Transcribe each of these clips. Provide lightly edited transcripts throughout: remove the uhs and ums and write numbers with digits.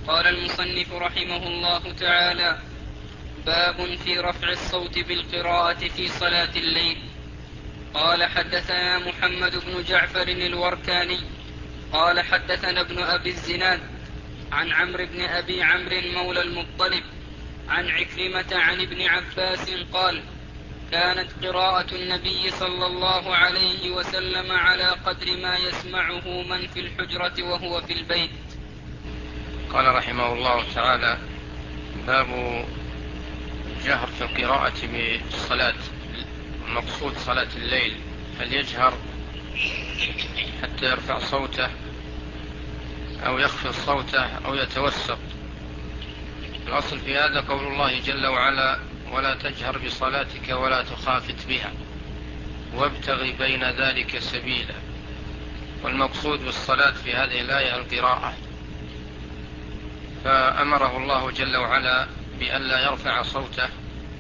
قال المصنف رحمه الله تعالى: باب في رفع الصوت بالقراءة في صلاة الليل. قال حدثنا محمد بن جعفر الوركاني قال حدثنا ابن أبي الزناد عن عمرو بن أبي عمرو مولى المطلب عن عكرمة عن ابن عباس قال: كانت قراءة النبي صلى الله عليه وسلم على قدر ما يسمعه من في الحجرة وهو في البيت. قال رحمه الله تعالى: باب جهر في القراءة بالصلاة. المقصود صلاة الليل، هل يجهر حتى يرفع صوته أو يخفض صوته أو يتوسط؟ الأصل في هذا قول الله جل وعلا: ولا تجهر بصلاتك ولا تخافت بها وابتغ بين ذلك سبيلا. والمقصود بالصلاة في هذه الآية القراءة، فأمره الله جل وعلا بألا يرفع صوته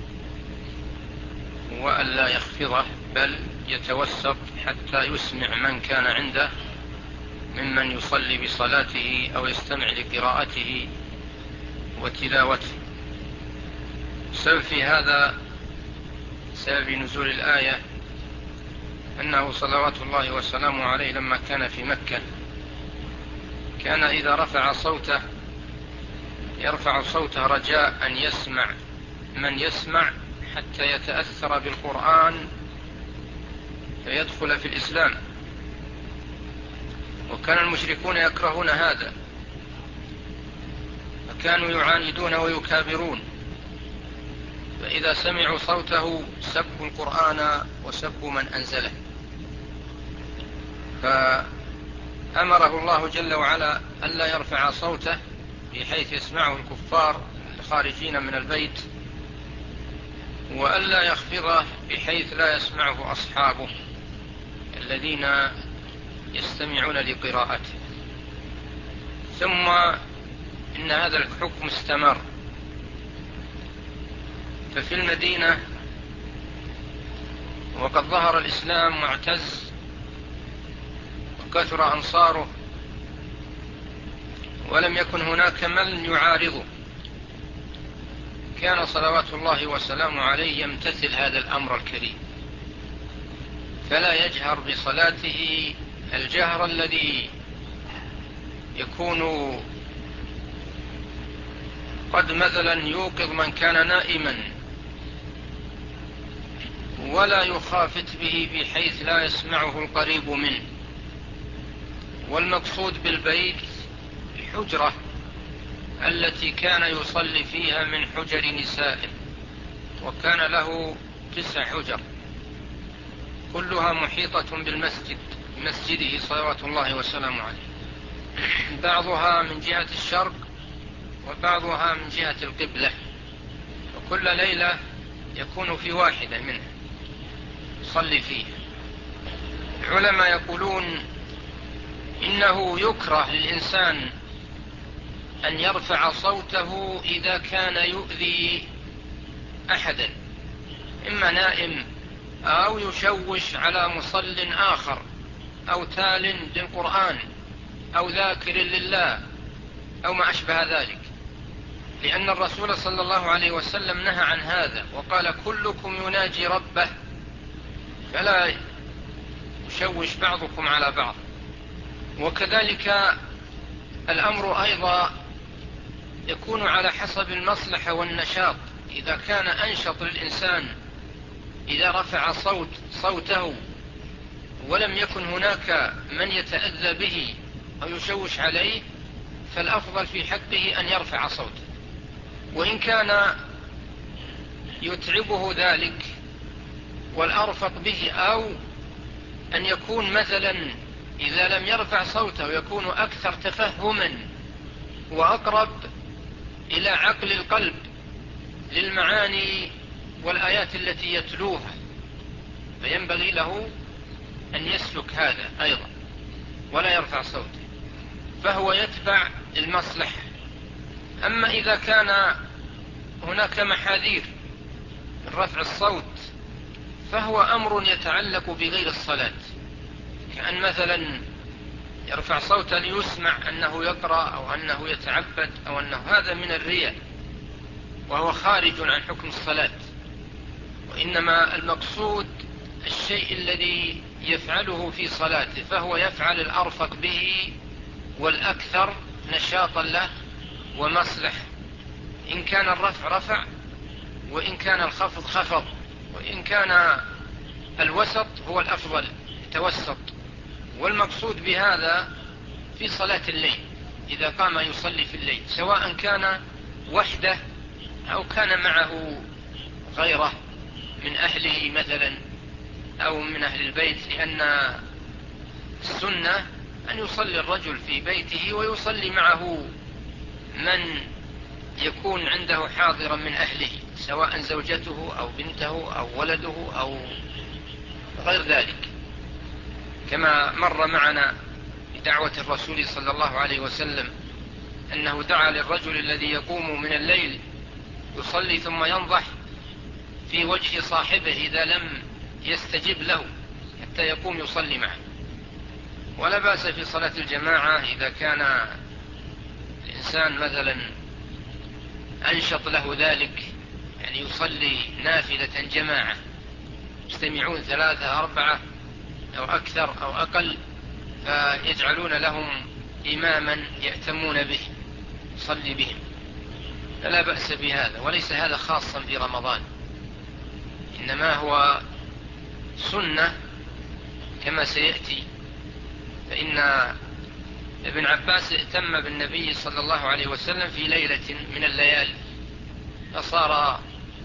وألا يخفضه، بل يتوسط حتى يسمع من كان عنده ممن يصلي بصلاته أو يستمع لقراءته وتلاوته. سبب في هذا، سبب نزول الآية، أنه صلوات الله وسلامه عليه لما كان في مكة كان إذا رفع صوته يرفع صوته رجاء أن يسمع من يسمع حتى يتأثر بالقرآن فيدخل في الإسلام. وكان المشركون يكرهون هذا، فكانوا يعاندون ويكابرون، فإذا سمعوا صوته سبوا القرآن وسبوا من أنزله. فأمره الله جل وعلا ألا يرفع صوته بحيث يسمعه الكفار الخارجين من البيت، وألا يخفضه بحيث لا يسمعه أصحابه الذين يستمعون لقراءته. ثم إن هذا الحكم استمر، ففي المدينة وقد ظهر الإسلام واعتز وكثر أنصاره ولم يكن هناك من يعارضه، كان صلوات الله وسلامه عليه يمتثل هذا الأمر الكريم، فلا يجهر بصلاته الجهر الذي يكون قد مثلا يوقظ من كان نائما، ولا يخافت به بحيث لا يسمعه القريب منه. والمقصود بالبيت الحجرة التي كان يصلي فيها من حجر نسائه، وكان له 9 حجر كلها محيطة بالمسجد، مسجده صلوات الله وسلامه عليه، بعضها من جهة الشرق وبعضها من جهة القبلة، وكل ليلة يكون في واحدة منها يصلي فيها. العلماء يقولون إنه يكره للإنسان أن يرفع صوته إذا كان يؤذي أحدا، إما نائم أو يشوش على مصل آخر أو تال للقرآن أو ذاكر لله أو ما أشبه ذلك، لأن الرسول صلى الله عليه وسلم نهى عن هذا وقال: كلكم يناجي ربه فلا يشوش بعضكم على بعض. وكذلك الأمر أيضا يكون على حسب المصلحة والنشاط، إذا كان أنشط للإنسان إذا رفع صوته ولم يكن هناك من يتأذى به أو يشوش عليه، فالأفضل في حقه أن يرفع صوته. وإن كان يتعبه ذلك والأرفق به، أو أن يكون مثلا إذا لم يرفع صوته يكون أكثر تفهما وأقرب إلى عقل القلب للمعاني والآيات التي يتلوها، فينبغي له أن يسلك هذا أيضا ولا يرفع صوته، فهو يتبع المصلحة. أما إذا كان هناك محاذير من رفع الصوت فهو أمر يتعلق بغير الصلاة، كأن مثلا يرفع صوته ليسمع أنه يقرأ أو أنه يتعبد أو أنه هذا من الرياء، وهو خارج عن حكم الصلاة. وإنما المقصود الشيء الذي يفعله في صلاته، فهو يفعل الأرفق به والأكثر نشاطا له ومصلح. إن كان الرفع رفع، وإن كان الخفض خفض، وإن كان الوسط هو الأفضل يتوسط. والمقصود بهذا في صلاة الليل إذا قام يصلي في الليل، سواء كان وحده أو كان معه غيره من أهله مثلا أو من أهل البيت، لأن السنة أن يصلي الرجل في بيته ويصلي معه من يكون عنده حاضرا من أهله، سواء زوجته أو بنته أو ولده أو غير ذلك، كما مر معنا بدعوة الرسول صلى الله عليه وسلم أنه دعا للرجل الذي يقوم من الليل يصلي ثم ينضح في وجه صاحبه إذا لم يستجب له حتى يقوم يصلي معه. ولا بأس في صلاة الجماعة إذا كان الإنسان مثلا أنشط له ذلك، يعني يصلي نافلة جماعة، يجتمعون 3 4 أو أكثر أو أقل، فيجعلون لهم إماما يأتمون به يصلي بهم، فلا بأس بهذا. وليس هذا خاصا برمضان، إنما هو سنة كما سيأتي. فإن ابن عباس ائتم بالنبي صلى الله عليه وسلم في ليلة من الليالي، فصار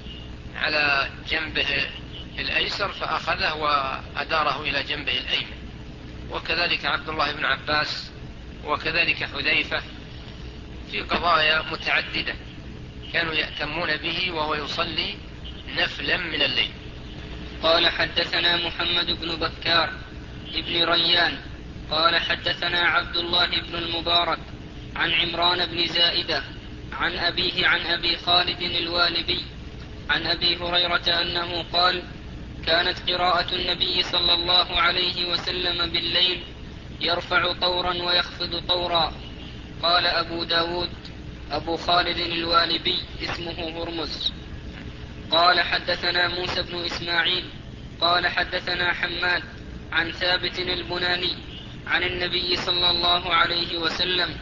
على جنبه الأيسر فأخذه وأداره إلى جنبه الأيمن، وكذلك عبد الله بن عباس، وكذلك حذيفة، في قضايا متعددة كانوا يأتمون به وهو يصلي نفلا من الليل. قال حدثنا محمد بن بكار ابن ريان قال حدثنا عبد الله بن المبارك عن عمران بن زائدة عن أبيه عن أبي خالد الوالبي عن أبي هريرة أنه قال: كانت قراءة النبي صلى الله عليه وسلم بالليل يرفع طورا ويخفض طورا. قال أبو داود: أبو خالد الوالبي اسمه هرمز. قال حدثنا موسى بن إسماعيل قال حدثنا حماد عن ثابت البناني عن النبي صلى الله عليه وسلم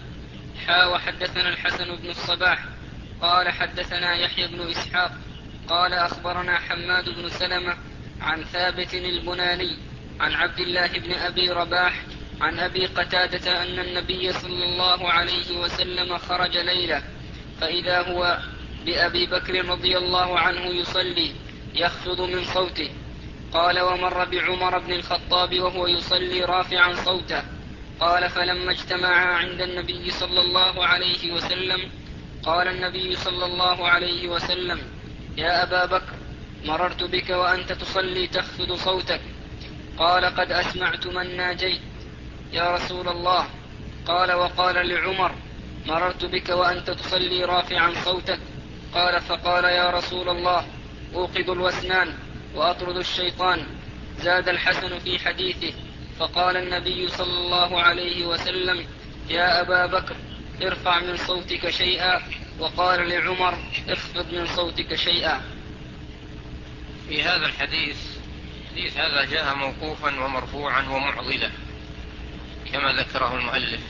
وحدثنا الحسن بن الصباح قال حدثنا يحيى بن إسحاق قال أخبرنا حماد بن سلمة عن ثابت البناني عن عبد الله بن أبي رباح عن أبي قتادة أن النبي صلى الله عليه وسلم خرج ليلة فإذا هو بأبي بكر رضي الله عنه يصلي يخفض من صوته. قال: ومر بعمر بن الخطاب وهو يصلي رافعا صوته. قال: فلما اجتمعا عند النبي صلى الله عليه وسلم قال النبي صلى الله عليه وسلم: يا أبا بكر، مررت بك وأنت تصلي تخفض صوتك. قال: قد أسمعت من ناجيت يا رسول الله. قال: وقال لعمر: مررت بك وأنت تصلي رافعا صوتك. قال: فقال: يا رسول الله، أوقظ الوسنان وأطرد الشيطان. زاد الحسن في حديثه: فقال النبي صلى الله عليه وسلم: يا أبا بكر، ارفع من صوتك شيئا. وقال لعمر: اخفض من صوتك شيئا. في هذا الحديث هذا جاء موقوفا ومرفوعا ومعضلا كما ذكره المؤلف،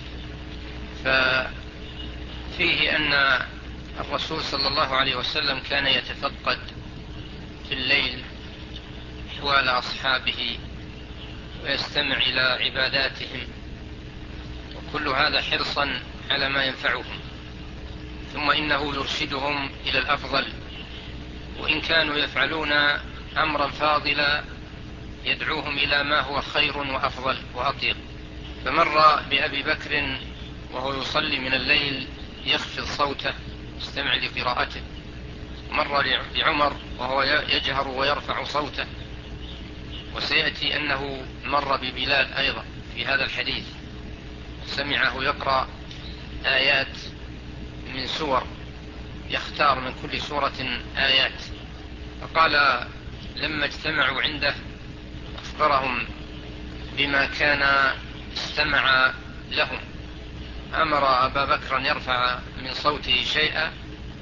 ففيه أن الرسول صلى الله عليه وسلم كان يتفقد في الليل أحوال أصحابه ويستمع إلى عباداتهم، وكل هذا حرصا على ما ينفعهم، ثم إنه يرشدهم إلى الأفضل، وإن كانوا يفعلون أمرا فاضلا يدعوهم إلى ما هو خير وأفضل وأطيب. فمر بأبي بكر وهو يصلي من الليل يخفض صوته يستمع لقراءته، مر بعمر وهو يجهر ويرفع صوته، وسيأتي أنه مر ببلال أيضا في هذا الحديث، سمعه يقرأ آيات من سور، يختار من كل سورة آيات. فقال لما اجتمعوا عنده أخبرهم بما كان استمع لهم. أمر أبا بكر أن يرفع من صوته شيئا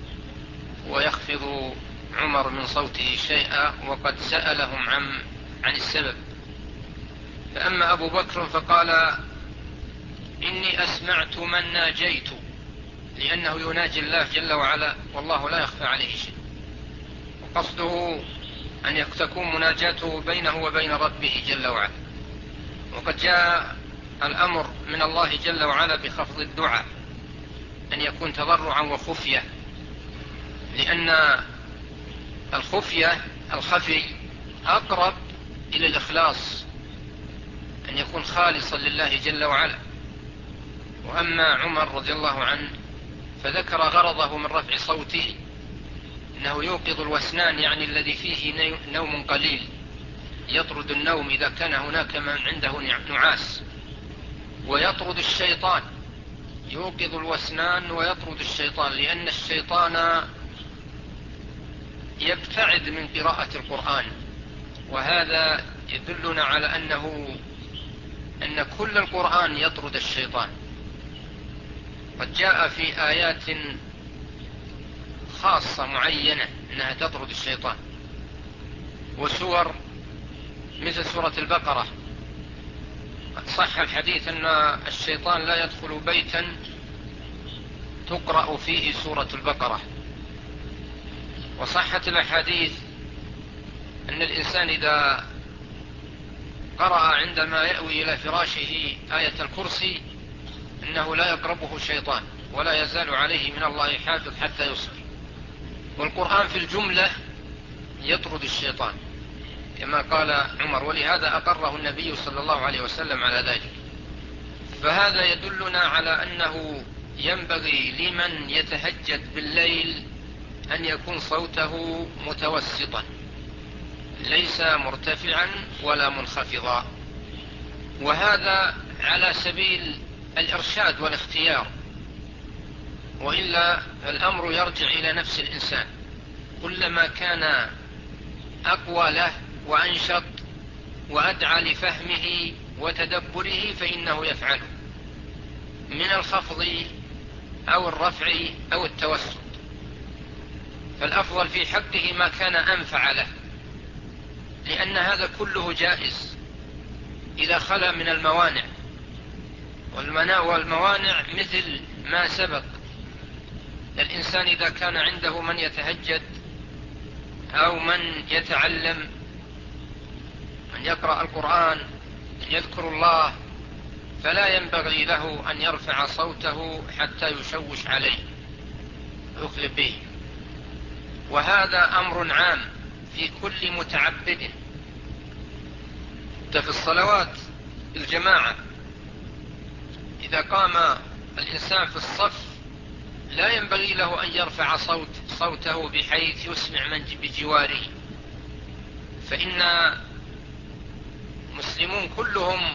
ويخفض عمر من صوته شيئا، وقد سألهم عن السبب. فأما أبو بكر فقال: إني أسمعت من ناجيت، لأنه يناجي الله جل وعلا والله لا يخفى عليه شيء، وقصده أن تكون مناجاته بينه وبين ربه جل وعلا. وقد جاء الأمر من الله جل وعلا بخفض الدعاء، أن يكون تضرعا وخفية، لأن الخفي أقرب إلى الإخلاص، أن يكون خالصا لله جل وعلا. وأما عمر رضي الله عنه فذكر غرضه من رفع صوته أنه يوقظ الوسنان، يعني الذي فيه نوم قليل، يطرد النوم إذا كان هناك من عنده نعاس، ويطرد الشيطان، يوقظ الوسنان ويطرد الشيطان، لأن الشيطان يبتعد من قراءة القرآن. وهذا يدلنا على أن كل القرآن يطرد الشيطان. قد جاء في آيات خاصة معينة أنها تطرد الشيطان، وسور مثل سورة البقرة صح الحديث أن الشيطان لا يدخل بيتا تقرأ فيه سورة البقرة. وصحت الأحاديث أن الإنسان إذا قرأ عندما يأوي إلى فراشه آية الكرسي إنه لا يقربه شيطان ولا يزال عليه من الله حافظ حتى يصبح. والقرآن في الجملة يطرد الشيطان كما قال عمر، ولهذا أقره النبي صلى الله عليه وسلم على ذلك. فهذا يدلنا على أنه ينبغي لمن يتهجد بالليل أن يكون صوته متوسطا، ليس مرتفعا ولا منخفضا، وهذا على سبيل الإرشاد والاختيار، وإلا الأمر يرجع إلى نفس الإنسان. كلما كان أقوى له وأنشط وأدعى لفهمه وتدبره فإنه يفعله من الخفض أو الرفع أو التوسط. فالأفضل في حقه ما كان أنفع له، لأن هذا كله جائز إذا خلا من الموانع. والموانع مثل ما سبق، الإنسان إذا كان عنده من يتهجد أو من يتعلم، من يقرأ القرآن، من يذكر الله، فلا ينبغي له أن يرفع صوته حتى يشوش عليه ويخلب به. وهذا أمر عام في كل متعبد. في الصلوات الجماعة إذا قام الإنسان في الصف لا ينبغي له أن يرفع صوته بحيث يسمع من بجواره، فإن المسلمون كلهم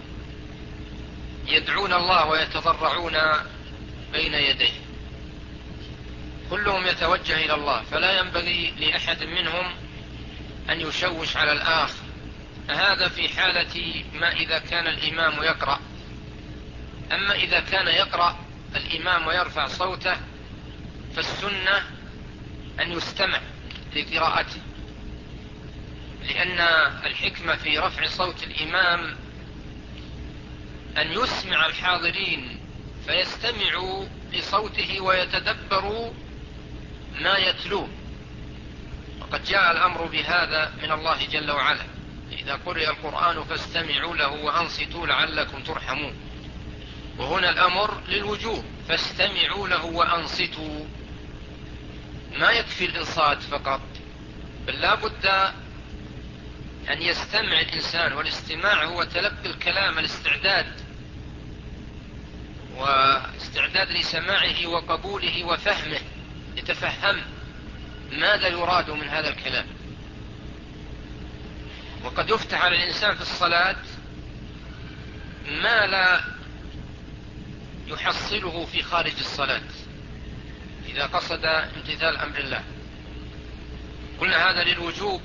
يدعون الله ويتضرعون بين يديه، كلهم يتوجه إلى الله، فلا ينبغي لأحد منهم أن يشوش على الآخر. هذا في حالة ما إذا كان الإمام يقرأ. أما إذا كان يقرأ الإمام ويرفع صوته فالسنة أن يستمع لقراءته، لأن الحكمة في رفع صوت الإمام أن يسمع الحاضرين فيستمعوا لصوته ويتدبروا ما يتلوه. وقد جاء الأمر بهذا من الله جل وعلا: إذا قرئ القرآن فاستمعوا له وأنصتوا لعلكم ترحمون. وهنا الأمر للوجوب، فاستمعوا له وأنصتوا. ما يكفي الإنصات فقط، بل لا بد أن يستمع الإنسان، والاستماع هو تلقي الكلام، واستعداد لسماعه وقبوله وفهمه، يتفهم ماذا يراد من هذا الكلام. وقد يفتح على الإنسان في الصلاة ما لا يحصله في خارج الصلاة إذا قصد امتثال أمر الله. قلنا هذا للوجوب،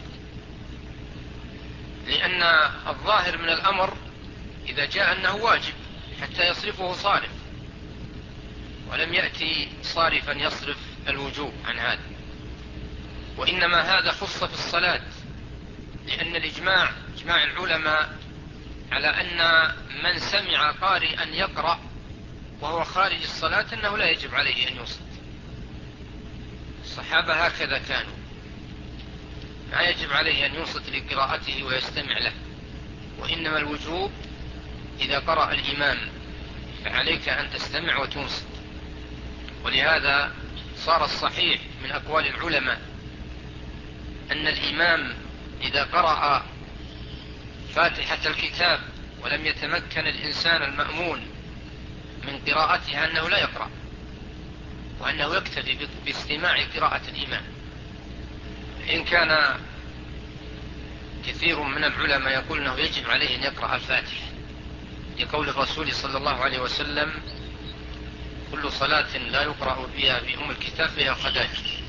لأن الظاهر من الأمر إذا جاء أنه واجب حتى يصرفه صارف، ولم يأتي صارفا يصرف الوجوب عن هذا، وإنما هذا خص في الصلاة، لأن إجماع العلماء على أن من سمع قارئا يقرأ وهو خارج الصلاة أنه لا يجب عليه أن يوصل. الصحابة هكذا كانوا، لا يجب عليه أن ينصت لقراءته ويستمع له، وإنما الوجوب إذا قرأ الإمام فعليك أن تستمع وتنصت. ولهذا صار الصحيح من أقوال العلماء أن الإمام إذا قرأ فاتحة الكتاب ولم يتمكن الإنسان المأمون من قراءتها أنه لا يقرأ، وأنه يكتفي باستماع قراءة الإمام. إن كان كثير من العلماء يقول أنه يجب عليه أن يقرأ الفاتحة، لقول الرسول صلى الله عليه وسلم: كل صلاة لا يقرأ فيها بأم الكتاب فيها خداج.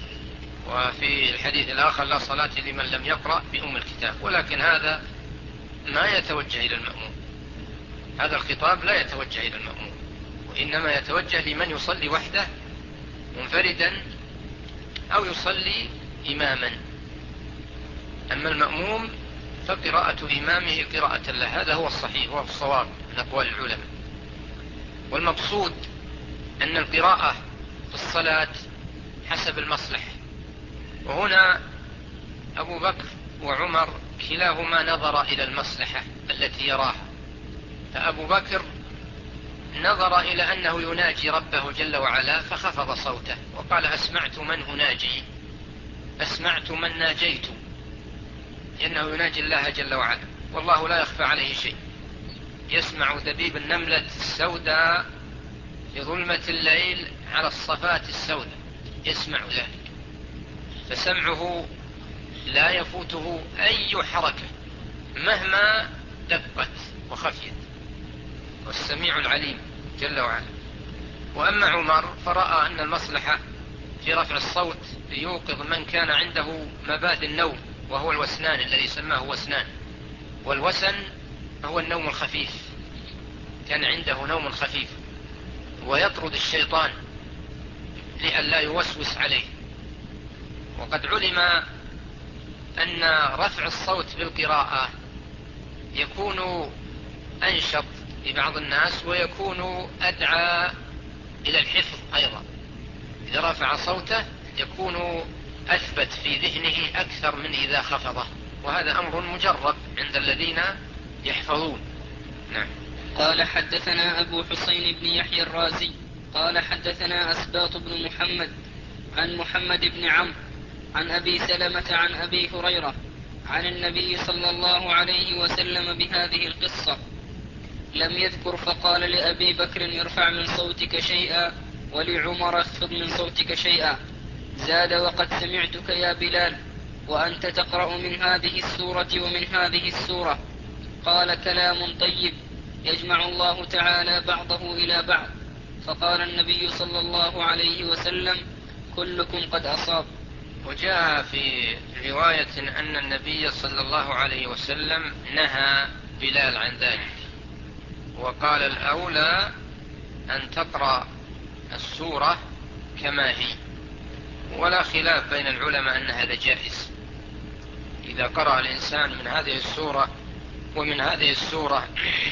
وفي الحديث الآخر: لا صلاة لمن لم يقرأ بأم الكتاب. ولكن هذا ما يتوجه إلى المأموم، هذا الخطاب لا يتوجه إلى المأموم، وإنما يتوجه لمن يصلي وحده منفردا أو يصلي إماما. أما المأموم فقراءة إمامه قراءة له، هذا هو الصحيح وهو الصواب من أقوال العلماء. والمقصود أن القراءة في الصلاة حسب المصلحة، وهنا أبو بكر وعمر كلاهما نظر إلى المصلحة التي يراها. فأبو بكر نظر إلى أنه يناجي ربه جل وعلا فخفض صوته وقال: أسمعت من أناجي، أسمعت من ناجيت، لأنه يناجي الله جل وعلا، والله لا يخفى عليه شيء، يسمع دبيب النملة السوداء في ظلمة الليل على الصفات السوداء، يسمع ذلك، فسمعه لا يفوته أي حركة مهما دقت وخفيت، والسميع العليم جل وعلا. وأما عمر فرأى أن المصلحة في رفع الصوت ليوقظ من كان عنده مبات النوم، وهو الوسنان الذي سماه وسنان، والوسن هو النوم الخفيف، كان عنده نوم خفيف، ويطرد الشيطان لئلا يوسوس عليه. وقد علم أن رفع الصوت بالقراءة يكون أنشط لبعض الناس ويكون أدعى إلى الحفظ أيضا، إذا رفع صوته يكون أثبت في ذهنه أكثر من إذا خفضه، وهذا أمر مجرب عند الذين يحفظون. نعم. قال: حدثنا أبو حسين بن يحيى الرازي قال: حدثنا أسباط بن محمد عن محمد بن عمرو عن أبي سلمة عن أبي هريرة عن النبي صلى الله عليه وسلم بهذه القصة، لم يذكر، فقال لأبي بكر: ارفع من صوتك شيئا، ولعمر: اخفض من صوتك شيئا. زاد: وقد سمعتك يا بلال وأنت تقرأ من هذه السورة ومن هذه السورة. قال: كلام طيب يجمع الله تعالى بعضه إلى بعض. فقال النبي صلى الله عليه وسلم: كلكم قد أصاب. وجاء في رواية أن النبي صلى الله عليه وسلم نهى بلال عن ذلك، وقال: الأولى أن تقرأ السورة كما هي. ولا خلاف بين العلماء أن هذا جائز، إذا قرأ الإنسان من هذه السورة ومن هذه السورة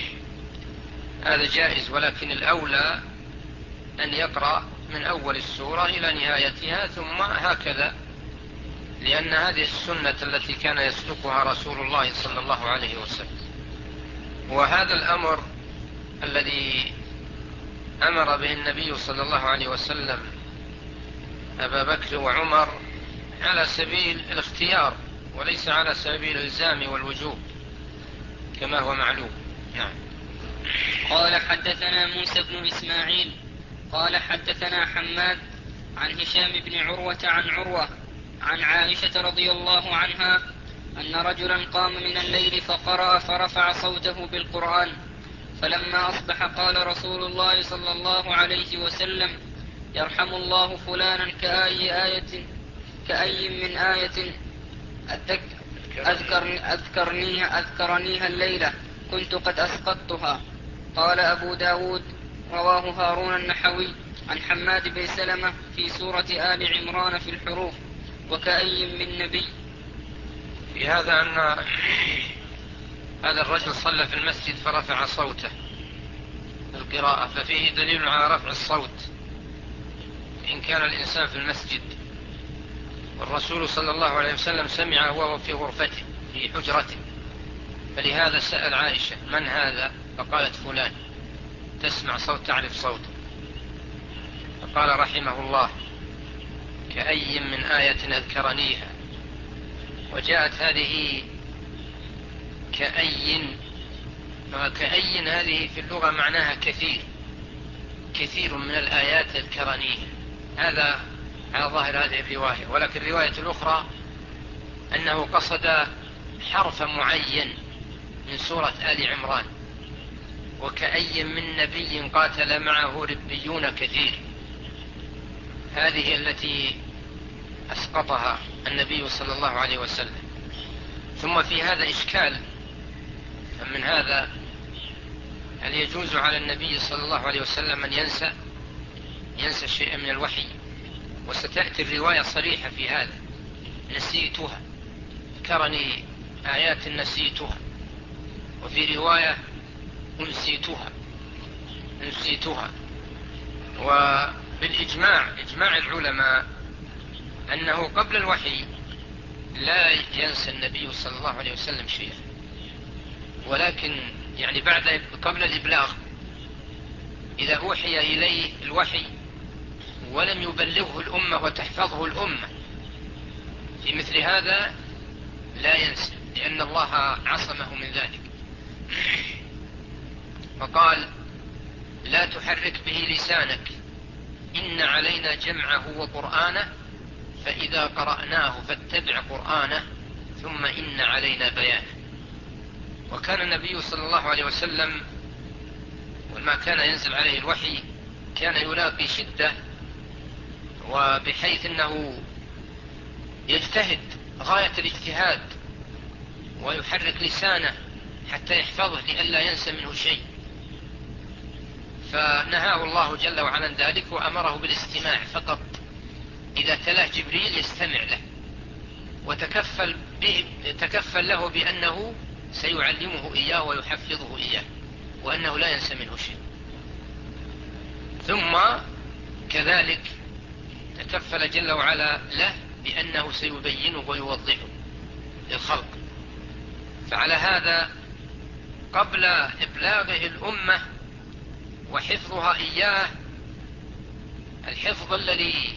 هذا جائز، ولكن الأولى أن يقرأ من أول السورة إلى نهايتها ثم هكذا، لأن هذه السنة التي كان يسلكها رسول الله صلى الله عليه وسلم. وهذا الأمر الذي أمر به النبي صلى الله عليه وسلم أبا بكر وعمر على سبيل الاختيار وليس على سبيل الإلزام والوجوب كما هو معلوم. نعم. قال: حدثنا موسى بن إسماعيل قال: حدثنا حماد عن هشام بن عروة عن عروة عن عائشة رضي الله عنها أن رجلا قام من الليل فقرأ فرفع صوته بالقرآن، فلما أصبح قال رسول الله صلى الله عليه وسلم: يرحم الله فلانا كأي من آية أذكرنيها الليلة كنت قد أسقطتها. قال أبو داود رواه هارون النحوي عن حماد بن سلمة في سورة آل عمران في الحروف وكأي من نبي. في هذا أن هذا الرجل صلى في المسجد فرفع صوته بالقراءة، ففيه دليل على رفع الصوت إن كان الإنسان في المسجد. والرسول صلى الله عليه وسلم سمع وهو في غرفته في حجرته، فلهذا سأل عائشة من هذا؟ فقالت فلان، تسمع صوت تعرف صوته. فقال رحمه الله كأي من آية أذكرنيها. وجاءت هذه كأي، وكأي هذه في اللغة معناها كثير، كثير من الآيات أذكرنيها. هذا على ظاهر هذه الرواية، ولكن الرواية الأخرى أنه قصد حرف معين من سورة آل عمران، وكأي من نبي قاتل معه ربيون كثير. هذه التي أسقطها النبي صلى الله عليه وسلم. ثم في هذا إشكال، فمن هذا هل يجوز على النبي صلى الله عليه وسلم أن ينسى شيئا من الوحي؟ وستأتي الرواية صريحة في هذا، نسيتها، ذكرني آيات نسيتها. وفي رواية أنسيتها. وبالإجماع، إجماع العلماء أنه قبل الوحي لا ينسى النبي صلى الله عليه وسلم شيئا، ولكن يعني قبل الإبلاغ إذا أوحي إليه الوحي ولم يبلغه الأمة وتحفظه الأمة، في مثل هذا لا ينسى، لأن الله عصمه من ذلك. فقال لا تحرك به لسانك إن علينا جمعه وقرآنه فإذا قرأناه فاتبع قرآنه ثم إن علينا بيانه. وكان النبي صلى الله عليه وسلم ولما كان ينزل عليه الوحي كان يلاقي شدة، وبحيث أنه يجتهد غاية الاجتهاد ويحرك لسانه حتى يحفظه لئلا ينسى منه شيء. فنهاه الله جل وعلا ذلك وأمره بالاستماع فقط، إذا تلاه جبريل يستمع له، وتكفل له بأنه سيعلمه إياه ويحفظه إياه، وأنه لا ينسى منه شيء. ثم كذلك تكفل جل وعلا له بأنه سيبينه ويوضحه للخلق. فعلى هذا قبل إبلاغه الأمة وحفظها إياه، الحفظ الذي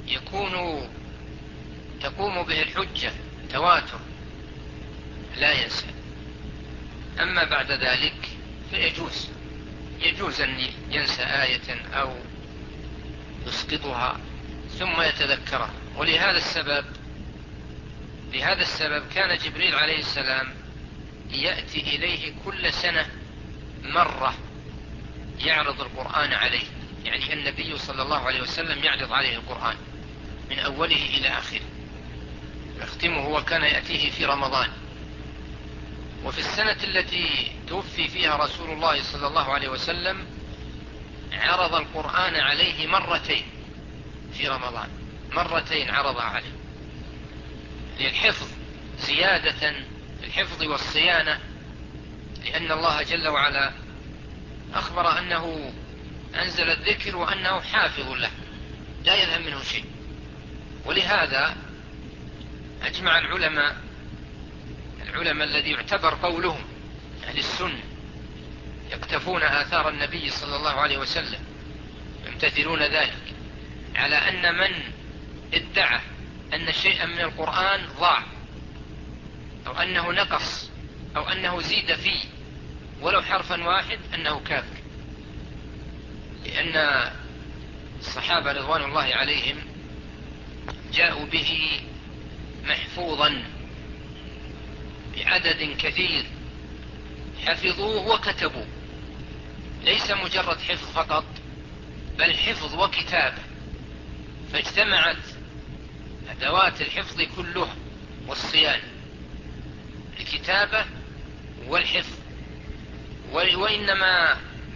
تقوم به الحجة تواتر لا ينسى. أما بعد ذلك فيجوز أن ينسى آية أو يسقطها ثم يتذكرها. ولهذا السبب كان جبريل عليه السلام يأتي إليه كل سنة مرة يعرض القرآن عليه، يعني النبي صلى الله عليه وسلم يعرض عليه القرآن من أوله إلى آخره يختمه، وكان يأتيه في رمضان. وفي السنة التي توفي فيها رسول الله صلى الله عليه وسلم عرض القرآن عليه مرتين في رمضان، مرتين عرض عليه للحفظ، زيادة في الحفظ والصيانة، لأن الله جل وعلا أخبر أنه أنزل الذكر وأنه حافظ له لا يذهب منه شيء. ولهذا أجمع العلماء الذي يعتبر قولهم أهل السنة يقتفون آثار النبي صلى الله عليه وسلم يمتثلون ذلك، على أن من ادعى أن شيئا من القرآن ضاع أو أنه نقص أو أنه زيد فيه ولو حرفا واحد أنه كافر، لأن الصحابة رضوان الله عليهم جاءوا به محفوظا بعدد كثير، حفظوه وكتبوه، ليس مجرد حفظ فقط بل حفظ وكتابة، فاجتمعت أدوات الحفظ كلها والصيانة، الكتابة والحفظ. وإنما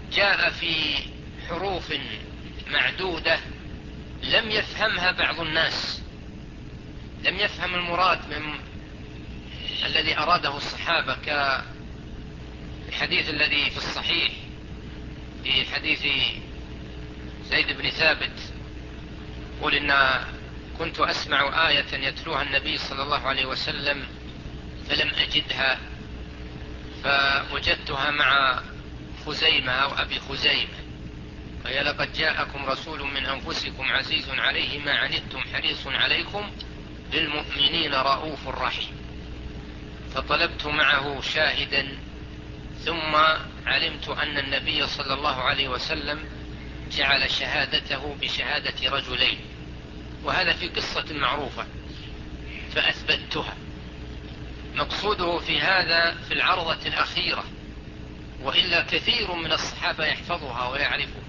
جاء في حروف معدودة لم يفهمها بعض الناس، لم يفهم المراد من الذي أراده الصحابة، كالحديث الذي في الصحيح في حديث زيد بن ثابت، قل إن كنت أسمع آية يتلوها النبي صلى الله عليه وسلم فلم أجدها فوجدتها مع خزيمة أو أبي خزيمة، فهي لقد جاءكم رسول من أنفسكم عزيز عليه ما عنتم حريص عليكم بالمؤمنين رؤوف رحيم، فطلبت معه شاهدا ثم علمت أن النبي صلى الله عليه وسلم جعل شهادته بشهادة رجلين، وهذا في قصة معروفة فأثبتها. مقصوده في هذا في العرضة الأخيرة، وإلا كثير من الصحابة يحفظها ويعرفها،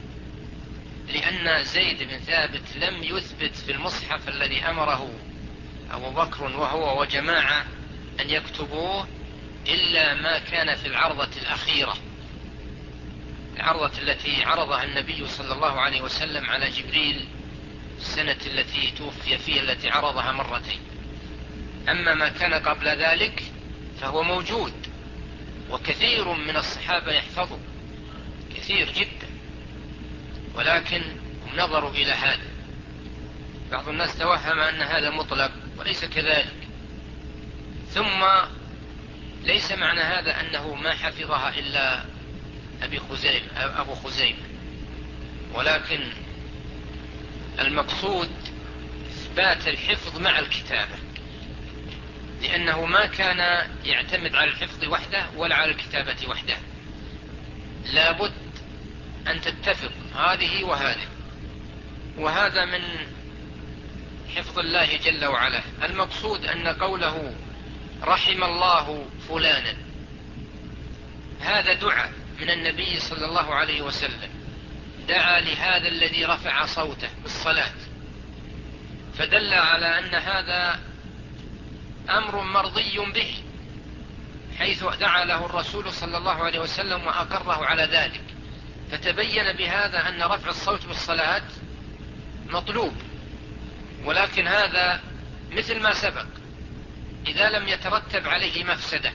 لأن زيد بن ثابت لم يثبت في المصحف الذي أمره أبو بكر وهو وجماعة أن يكتبوه إلا ما كان في العرضة الأخيرة، العرضة التي عرضها النبي صلى الله عليه وسلم على جبريل السنة التي توفي فيها، التي عرضها مرتين. أما ما كان قبل ذلك فهو موجود، وكثير من الصحابة يحفظه كثير جدا، ولكن هم نظروا إلى هذا. بعض الناس توهم أن هذا مطلق وليس كذلك. ثم ليس معنى هذا أنه ما حفظها إلا أبو خزيمة، ولكن المقصود إثبات الحفظ مع الكتابة، لأنه ما كان يعتمد على الحفظ وحده ولا على الكتابة وحده، لابد أن تتفق هذه وهذه، وهذا من حفظ الله جل وعلا. المقصود أن قوله رحم الله فلانا هذا دعاء من النبي صلى الله عليه وسلم، دعا لهذا الذي رفع صوته بالصلاة، فدل على أن هذا أمر مرضي به، حيث دعا له الرسول صلى الله عليه وسلم وأقره على ذلك، فتبين بهذا أن رفع الصوت بالصلاة مطلوب. ولكن هذا مثل ما سبق، إذا لم يترتب عليه مفسدة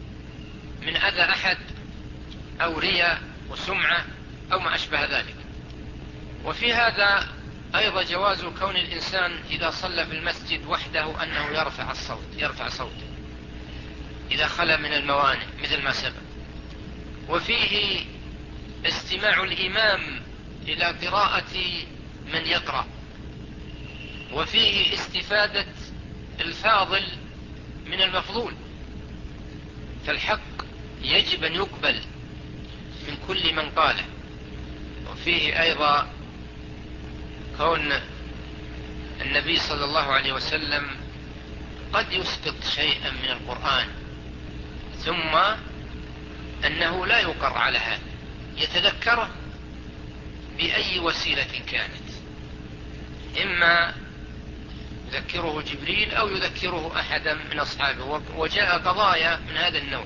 من أذى أحد أو رياء وسمعة أو ما أشبه ذلك. وفي هذا أيضا جواز كون الإنسان إذا صلى في المسجد وحده أنه يرفع صوته إذا خلا من الموانع مثل ما سبق. وفيه استماع الإمام إلى قراءة من يقرأ، وفيه استفادة الفاضل من المفضول، فالحق يجب أن يقبل من كل من قاله. وفيه أيضا كون النبي صلى الله عليه وسلم قد يسقط شيئا من القرآن ثم أنه لا يقر على هذا، يتذكره بأي وسيلة كانت، إما يذكره جبريل أو يذكره أحدا من أصحابه. وجاء قضايا من هذا النوع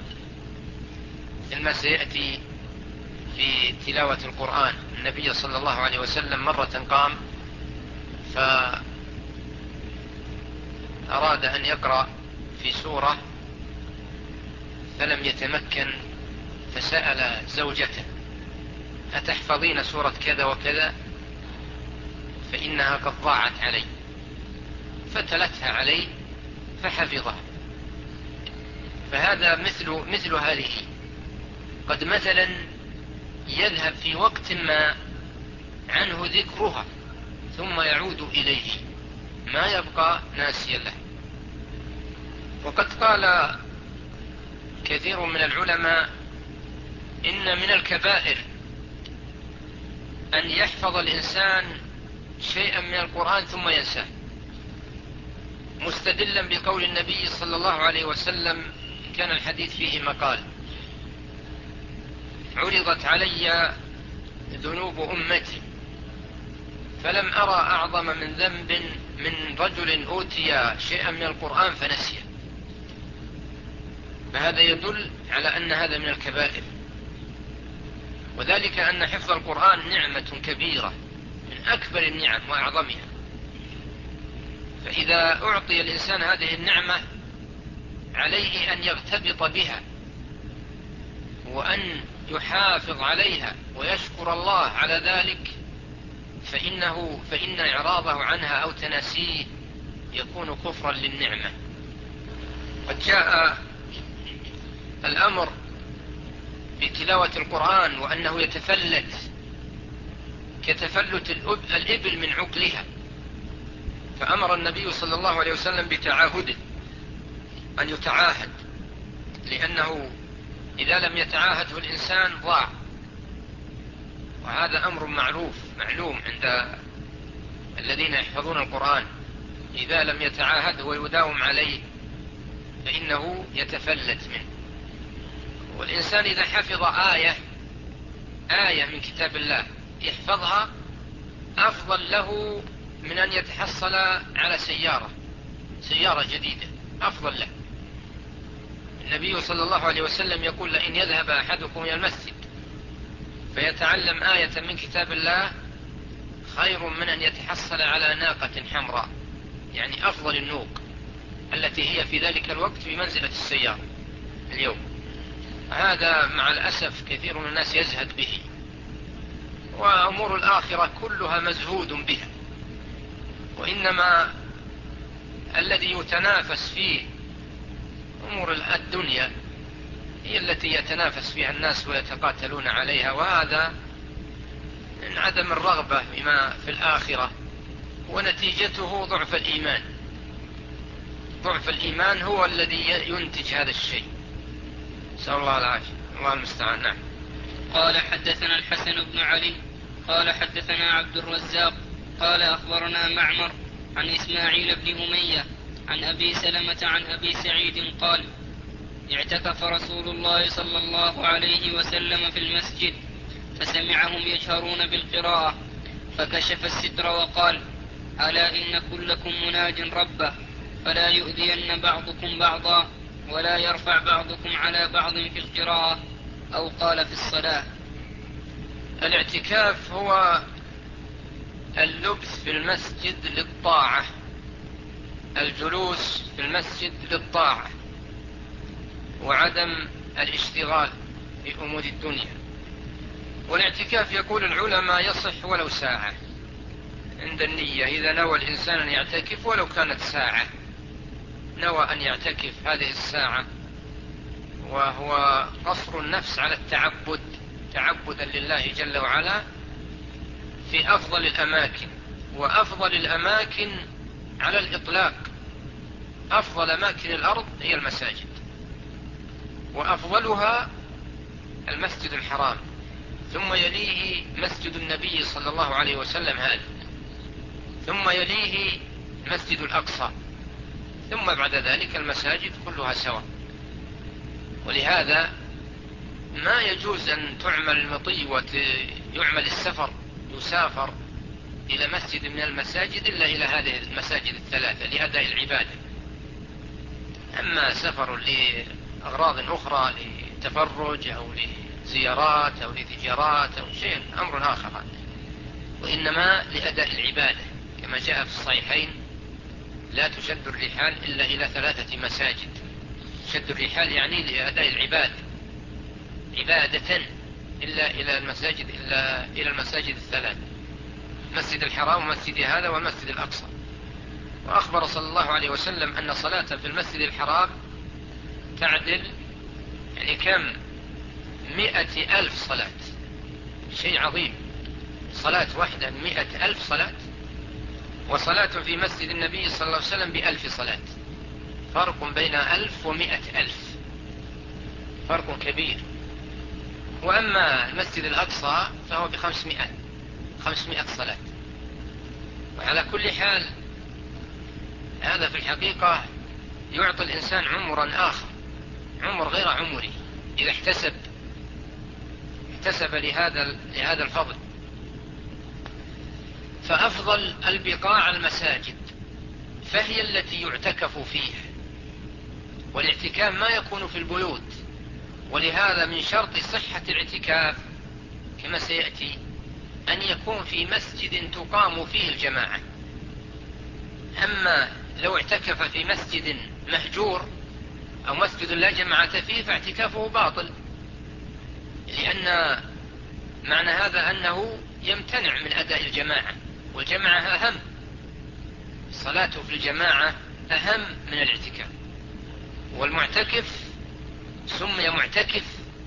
مثل ما سيأتي في تلاوة القرآن. النبي صلى الله عليه وسلم مرة قام فأراد أن يقرأ في سورة فلم يتمكن، فسأل زوجته أتحفظين سورة كذا وكذا فإنها قد ضاعت علي، فتلتها عليه فحفظها. فهذا مثل هذه، قد مثلا يذهب في وقت ما عنه ذكرها ثم يعود إليه، ما يبقى ناسيا له. وقد قال كثير من العلماء إن من الكبائر أن يحفظ الإنسان شيئا من القرآن ثم ينساه، مستدلا بقول النبي صلى الله عليه وسلم كان الحديث فيه مقال: عرضت علي ذنوب أمتي فلم أرى أعظم من ذنب من رجل أوتي شيئا من القرآن فنسيه. فهذا يدل على أن هذا من الكبائر. وذلك أن حفظ القرآن نعمة كبيرة من أكبر النعم وأعظمها، فإذا أعطي الإنسان هذه النعمة عليه أن يرتبط بها وأن يحافظ عليها ويشكر الله على ذلك، فإن إعراضه عنها أو تناسيه يكون كفرا للنعمة. قد جاء الأمر بتلاوة القرآن وأنه يتفلت كتفلت الإبل من عقلها، فأمر النبي صلى الله عليه وسلم بتعاهده، أن يتعاهد، لأنه إذا لم يتعاهده الإنسان ضاع، وهذا أمر معلوم عند الذين يحفظون القرآن، إذا لم يتعاهده ويداوم عليه فإنه يتفلت منه. والإنسان إذا حفظ آية من كتاب الله يحفظها أفضل له من أن يتحصل على سيارة جديدة، أفضل له. النبي صلى الله عليه وسلم يقول: لئن يذهب أحدكم إلى المسجد فيتعلم آية من كتاب الله خير من أن يتحصل على ناقة حمراء، يعني أفضل النوق التي هي في ذلك الوقت بمنزلة السيارة اليوم. هذا مع الأسف كثير من الناس يزهد به، وأمور الآخرة كلها مزهود بها، وإنما الذي يتنافس فيه أمور الدنيا هي التي يتنافس فيها الناس ويتقاتلون عليها، وهذا من عدم الرغبة بما في الآخرة، ونتيجته ضعف الإيمان. ضعف الإيمان هو الذي ينتج هذا الشيء، نسأل الله العافية، الله المستعان. نعم. قال: حدثنا الحسن بن علي قال حدثنا عبد الرزاق قال أخبرنا معمر عن إسماعيل بن أمية عن أبي سلمة عن أبي سعيد قال: اعتكف رسول الله صلى الله عليه وسلم في المسجد فسمعهم يجهرون بالقراءة فكشف الستر وقال: ألا إن كلكم مناج ربه فلا يؤذين بعضكم بعضا ولا يرفع بعضكم على بعض في القراءة، أو قال في الصلاة. الاعتكاف هو اللبث في المسجد للطاعة، الجلوس في المسجد للطاعة وعدم الاشتغال بأمور الدنيا. والاعتكاف يقول العلماء يصح ولو ساعة عند النية، إذا نوى الإنسان أن يعتكف ولو كانت ساعة، نوى أن يعتكف هذه الساعة، وهو قصر النفس على التعبد، تعبدا لله جل وعلا في أفضل الأماكن. وأفضل الأماكن على الإطلاق، أفضل أماكن الأرض هي المساجد، وأفضلها المسجد الحرام، ثم يليه مسجد النبي صلى الله عليه وسلم هذا، ثم يليه مسجد الأقصى، ثم بعد ذلك المساجد كلها سواء. ولهذا ما يجوز أن تعمل المطي ويعمل السفر، يسافر إلى مسجد من المساجد إلا إلى هذه المساجد الثلاثة لأداء العبادة. أما سفر لأغراض أخرى لتفرج أو لزيارات أو لتجارات أو شيء أمر آخر، وإنما لأداء العبادة، كما جاء في الصحيحين: لا تشد الرحال إلا إلى 3 مساجد. شد الرحال يعني لأداء العبادة، عبادة، إلا إلى المساجد الثلاث: مسجد الحرام ومسجد هذا والمسجد الأقصى. وأخبر صلى الله عليه وسلم أن صلاة في المسجد الحرام تعدل يعني كم 100,000 صلاة، شيء عظيم، صلاة واحدة 100,000 صلاة. وصلاة في مسجد النبي صلى الله عليه وسلم ب1000 صلاة، فرق بين 1000 و100,000، فرق كبير. وأما المسجد الأقصى فهو ب500 صلاة. وعلى كل حال هذا في الحقيقة يعطي الإنسان عمرا آخر، عمر غير عمره، إذا احتسب لهذا الفضل. فأفضل البقاع المساجد، فهي التي يعتكف فيها، والاعتكاف ما يكون في البيوت. ولهذا من شرط صحة الاعتكاف كما سيأتي أن يكون في مسجد تقام فيه الجماعة. أما لو اعتكف في مسجد مهجور أو مسجد لا جماعة فيه فاعتكافه باطل، لأن معنى هذا أنه يمتنع من أداء الجماعة، والجماعة أهم، صلاته في الجماعة أهم من الاعتكاف. والمعتكف سمي معتكف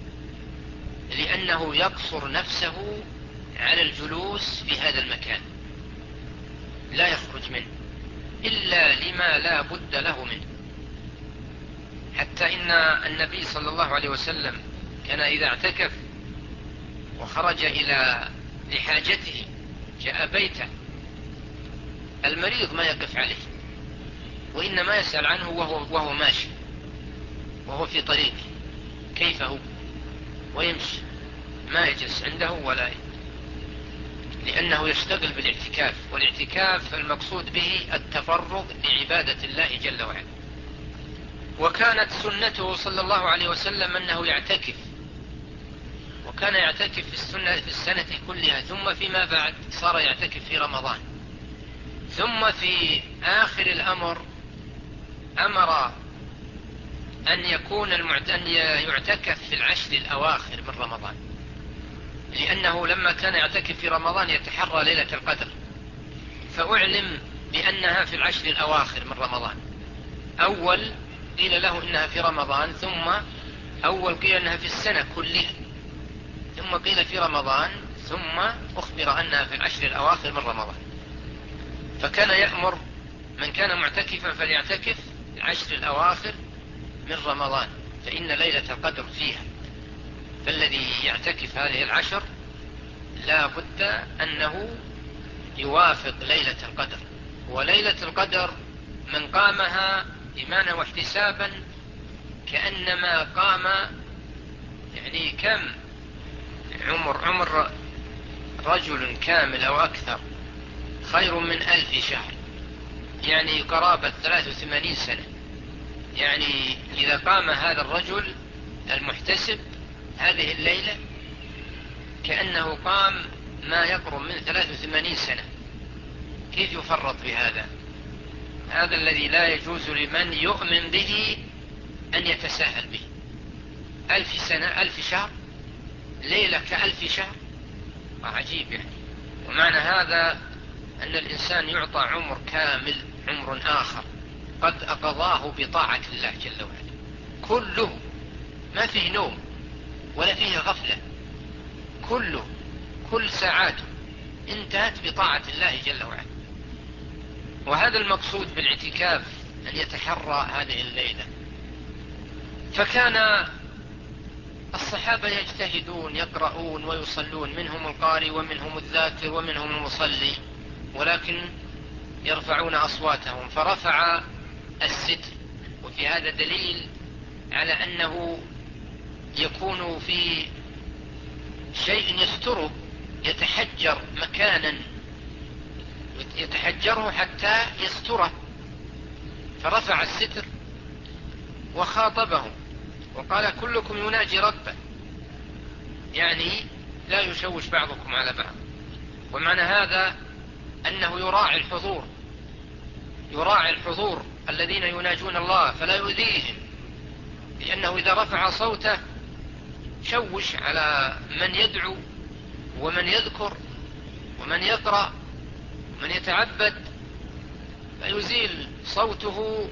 لأنه يقصر نفسه على الجلوس في هذا المكان، لا يخرج منه إلا لما لا بد له منه. حتى إن النبي صلى الله عليه وسلم كان إذا اعتكف وخرج لحاجته جاء بيته، المريض ما يقف عليه، وإنما يسأل عنه وهو ماشي، وهو في طريقه كيف هو، ويمشي، ما يجلس عنده ولا لأنه يشتغل بالاعتكاف. والاعتكاف المقصود به التفرغ لعبادة الله جل وعلا. وكانت سنته صلى الله عليه وسلم أنه يعتكف، وكان يعتكف في السنة كلها، ثم فيما بعد صار يعتكف في رمضان، ثم في آخر الأمر أمر أن يعتكف في العشر الأواخر من رمضان، لأنه لما كان يعتكف في رمضان يتحرى ليلة القدر، فأعلم بأنها في العشر الأواخر من رمضان. أول قيل له إنها في رمضان، ثم أول قيل إنها في السنة كلها، ثم قيل في رمضان، ثم أخبر أنها في العشر الأواخر من رمضان. فكان يأمر من كان معتكفا فليعتكف العشر الأواخر من رمضان، فإن ليلة القدر فيها. فالذي يعتكف هذه العشر لا بد أنه يوافق ليلة القدر. وليلة القدر من قامها إيمانا واحتسابا كأنما قام، يعني كم عمر رجل كامل أو أكثر خير من 1000 شهر، يعني قرابة 83 سنة. يعني إذا قام هذا الرجل المحتسب هذه الليلة كأنه قام ما يقرب من 83 سنة. كيف يفرط بهذا؟ هذا الذي لا يجوز لمن يؤمن به أن يتساهل به. 1000 سنة، 1000 شهر، ليلة ك1000 شهر، عجيب يعني. ومعنى هذا أن الإنسان يعطى عمر كامل، عمر آخر قد أقضاه بطاعة الله جل وعلا، كله ما فيه نوم ولا فيه غفلة، كل ساعاته انتهت بطاعة الله جل وعلا. وهذا المقصود بالاعتكاف، أن يتحرى هذه الليلة. فكان الصحابة يجتهدون، يقرؤون ويصلون، منهم القارئ ومنهم الذاكر ومنهم المصلي، ولكن يرفعون أصواتهم. فرفع الستر، وفي هذا دليل على أنه يكون في شيء يستره، يتحجر مكانا يتحجره حتى يستره. فرفع الستر وخاطبهم وقال كلكم يناجي ربه، يعني لا يشوش بعضكم على بعض. ومعنى هذا أنه يراعي الحضور الذين يناجون الله فلا يؤذيهم، لأنه إذا رفع صوته شوش على من يدعو ومن يذكر ومن يقرأ ومن يتعبد، فيزيل صوته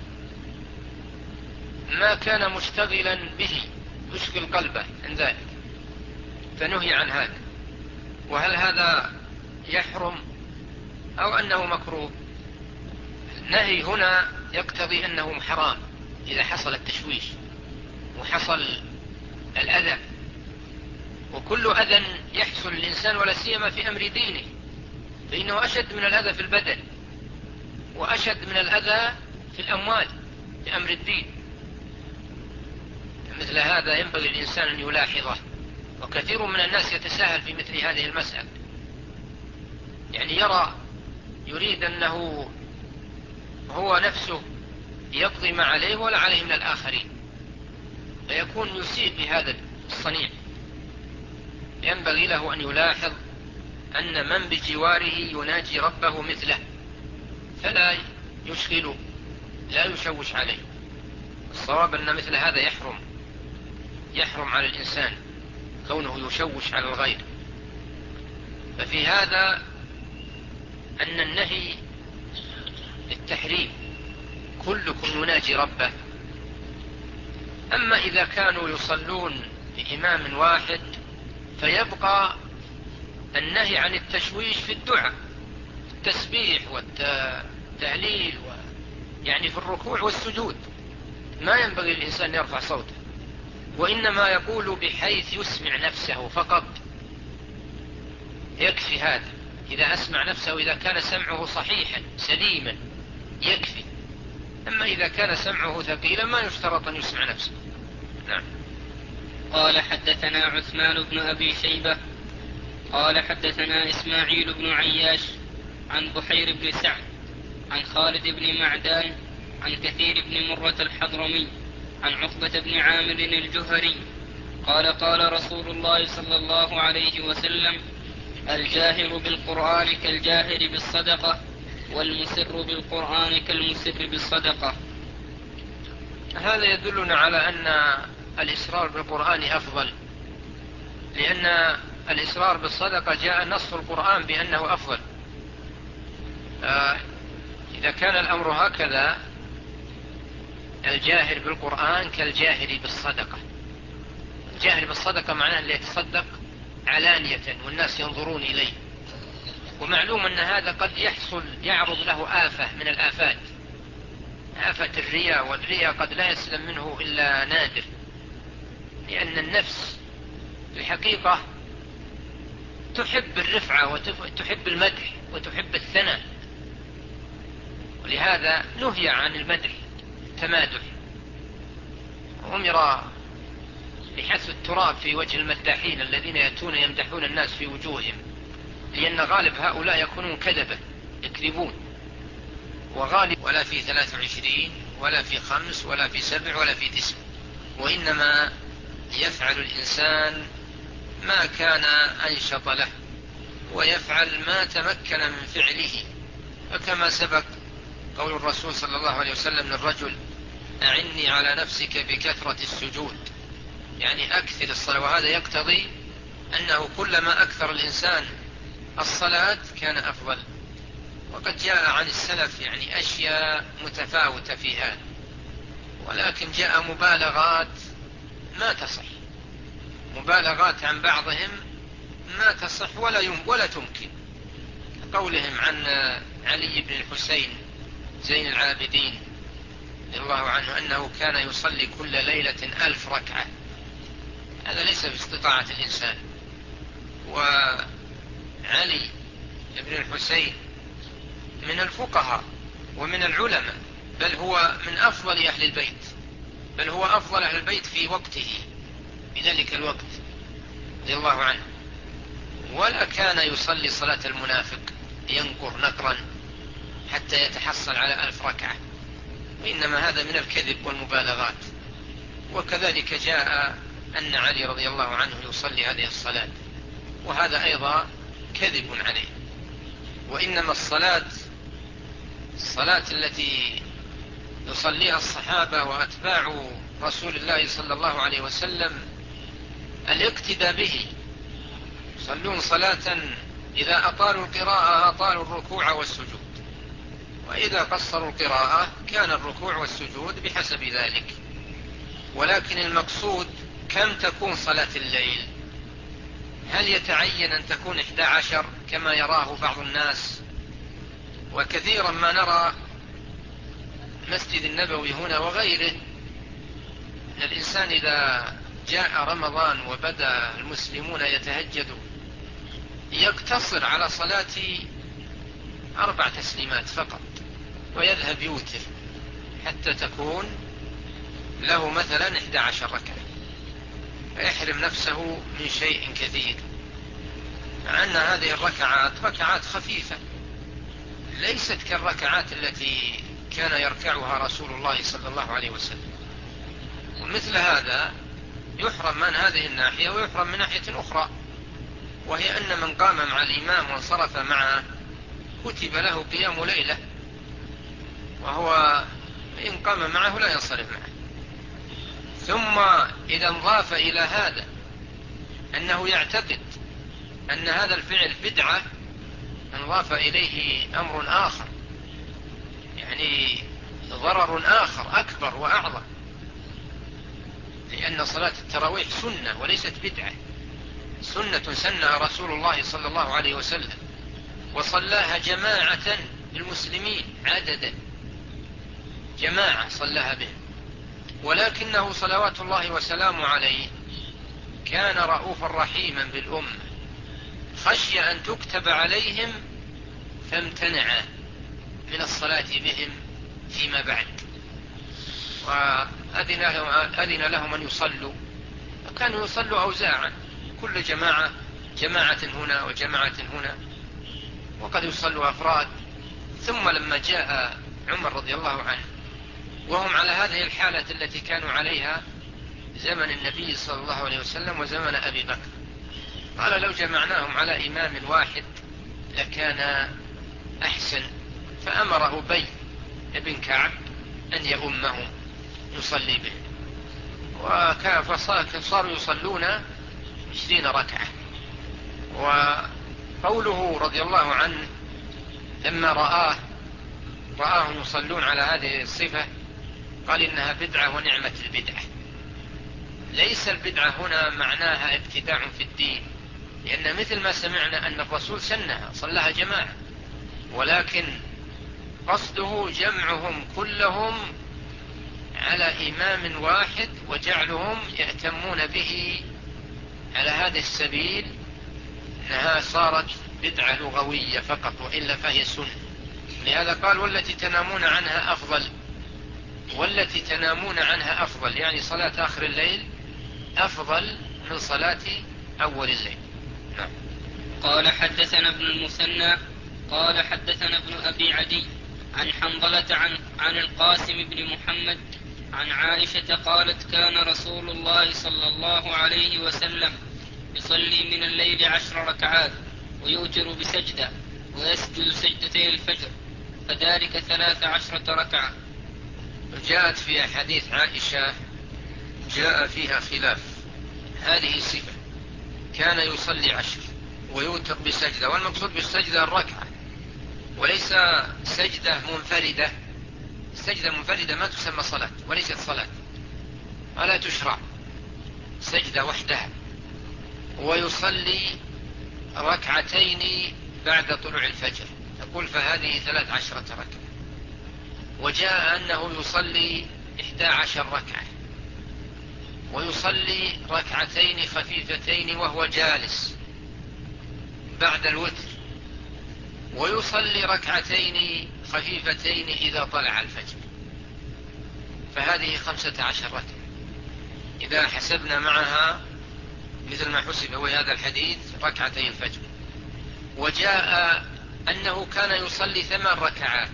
ما كان مشتغلا به، يشغل قلبه عن ذلك، فنهي عن هذا. وهل هذا يحرم أو أنه مكروه؟ النهي هنا يقتضي أنه حرام إذا حصل التشويش وحصل الأذى. وكل أذى يحصل للإنسان ولا سيما في أمر دينه فإنه أشد من الأذى في البدن، وأشد من الأذى في الأموال في أمر الدين. مثل هذا ينبغي الإنسان أن يلاحظه، وكثير من الناس يتساهل في مثل هذه المسألة، يعني يريد أنه هو نفسه يقضي ما عليه ولا عليه من الآخرين، فيكون يسيء بهذا الصنيع. ينبغي له أن يلاحظ أن من بجواره يناجي ربه مثله، فلا يشغله، لا يشوش عليه. الصواب أن مثل هذا يحرم على الإنسان كونه يشوش على الغير. ففي هذا أن النهي للتحريم، كلكم يناجي ربه. أما إذا كانوا يصلون بإمام واحد فيبقى النهي عن التشويش في الدعاء، التسبيح والتهليل يعني في الركوع والسجود ما ينبغي الإنسان يرفع صوته، وإنما يقول بحيث يسمع نفسه فقط، يكفي هذا. إذا أسمع نفسه، إذا كان سمعه صحيحا سليما يكفي. أما إذا كان سمعه ثقيلا ما يشترط أن يسمع نفسه. نعم. قال حدثنا عثمان بن أبي شيبة قال حدثنا إسماعيل بن عياش عن بحير بن سعد عن خالد بن معدان عن كثير بن مرة الحضرمي عن عقبة بن عامر الجهري قال قال رسول الله صلى الله عليه وسلم: الجاهر بالقرآن كالجاهر بالصدقة، والمسر بالقرآن كالمسر بالصدقة. هذا يدلنا على أن الإسرار بالقرآن أفضل، لأن الإسرار بالصدقة جاء نص القرآن بأنه أفضل. إذا كان الأمر هكذا، الجاهر بالقرآن كالجاهر بالصدقة. الجاهر بالصدقة معناه اللي يتصدق علانية والناس ينظرون إليه، ومعلوم أن هذا قد يعرض له آفة من الآفات، آفة الرياء، والرياء قد لا يسلم منه إلا نادر، لأن النفس الحقيقة تحب الرفعة وتحب المدح وتحب الثناء، ولهذا نهي عن المدح تمادح، وأمر بحث التراب في وجه المداحين الذين يأتون يمدحون الناس في وجوههم، لأن غالب هؤلاء يكونون كذبة يكذبون، وغالب ولا في 23 ولا في 5 ولا في 7 ولا في 9، وإنما يفعل الإنسان ما كان أنشط له، ويفعل ما تمكن من فعله. وكما سبق قول الرسول صلى الله عليه وسلم للرجل: أعني على نفسك بكثرة السجود، يعني أكثر الصلاة. وهذا يقتضي أنه كلما أكثر الإنسان الصلاة كان أفضل. وقد جاء عن السلف يعني أشياء متفاوتة في هذا، ولكن جاء مبالغات ما تصح، مبالغات عن بعضهم ما تصح ولا تمكن، قولهم عن علي بن الحسين زين العابدين رضي الله عنه أنه كان يصلي كل ليلة 1000 ركعة. هذا ليس باستطاعة الإنسان. وعلي بن الحسين من الفقهاء ومن العلماء، بل هو من أفضل أهل البيت، بل هو أفضل أهل البيت في وقته بذلك الوقت رضي الله عنه، ولا كان يصلي صلاة المنافق ينقر نقرا حتى يتحصل على 1000 ركعة، وإنما هذا من الكذب والمبالغات. وكذلك جاء أن علي رضي الله عنه يصلي هذه الصلاة، وهذا أيضا كذب عليه. وإنما الصلاة التي يصليها الصحابة وأتباع رسول الله صلى الله عليه وسلم الاقتداء به، يصلون صلاة إذا أطالوا القراءة أطالوا الركوع والسجود، وإذا قصروا القراءة كان الركوع والسجود بحسب ذلك. ولكن المقصود كم تكون صلاة الليل؟ هل يتعين أن تكون 11 كما يراه بعض الناس؟ وكثيرا ما نرى مسجد النبوي هنا وغيره أن الإنسان إذا جاء رمضان وبدأ المسلمون يتهجدوا يقتصر على صلاة 4 تسليمات فقط، ويذهب يوتر حتى تكون له مثلا 11 ركعة، فيحرم نفسه من شيء كثير، مع أن هذه الركعات ركعات خفيفة ليست كالركعات التي كان يركعها رسول الله صلى الله عليه وسلم. ومثل هذا يحرم من هذه الناحية ويحرم من ناحية أخرى، وهي أن من قام مع الإمام وانصرف معه كتب له قيام ليلة، وهو إن قام معه لا ينصرف معه. ثم إذا انضاف إلى هذا أنه يعتقد أن هذا الفعل بدعة، انضاف إليه أمر آخر، يعني ضرر آخر أكبر وأعظم، لأن صلاة التراويح سنة وليست بدعة، سنة سنها رسول الله صلى الله عليه وسلم، وصلاها جماعة المسلمين عددا، جماعة صلاها بهم، ولكنه صلوات الله وسلامه عليه كان رؤوفا رحيما بالأمة، خشي أن تكتب عليهم فامتنع من الصلاة بهم فيما بعد، وأذن لهم أن يصلوا، وكانوا يصلوا أوزاعا، كل جماعة هنا وجماعة هنا، وقد يصلوا أفراد. ثم لما جاء عمر رضي الله عنه وهم على هذه الحالة التي كانوا عليها زمن النبي صلى الله عليه وسلم وزمن أبي بكر، قال لو جمعناهم على إمام واحد لكان أحسن، فأمر أبي بن كعب أن يؤمهم يصلي به، فصاروا يصلون 20 ركعة. وقوله رضي الله عنه لما رآهم يصلون على هذه الصفة قال إنها بدعة ونعمة البدعة. ليس البدعة هنا معناها ابتداع في الدين، لأن مثل ما سمعنا أن الرسول سنها صلىها جماعة، ولكن قصده جمعهم كلهم على إمام واحد وجعلهم يأتمون به على هذا السبيل، أنها صارت بدعة لغوية فقط، وإلا فهي سنة. لهذا قال والتي تنامون عنها أفضل، والتي تنامون عنها أفضل، يعني صلاة آخر الليل أفضل من صلاة أول الليل. نعم. قال حدثنا ابن المثنى قال حدثنا ابن أبي عدي عن حنظلة عن القاسم بن محمد عن عائشة قالت كان رسول الله صلى الله عليه وسلم يصلي من الليل 10 ركعات ويوتر بسجدة ويسجد سجدتي الفجر، فذلك 13 ركعة. جاءت في حديث عائشة جاء فيها خلاف هذه الصفة، كان يصلي 10 ويوتر بسجدة، والمقصود بالسجدة الركعة وليس سجدة منفردة. السجدة منفردة ما تسمى صلاة وليست صلاة، ولا تشرع سجدة وحدها. ويصلي 2 ركعتين بعد طلوع الفجر، تقول فهذه 13 ركعة. وجاء أنه يصلي 11 ركعة، ويصلي 2 ركعتين خفيفتين وهو جالس بعد الوتر، ويصلي 2 ركعتين خفيفتين إذا طلع الفجر، فهذه 15 ركعة إذا حسبنا معها مثل ما حسب هو هذا الحديث 2 ركعتي الفجر. وجاء أنه كان يصلي 8 ركعات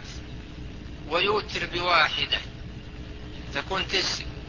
ويوتر بواحدة تكون 9،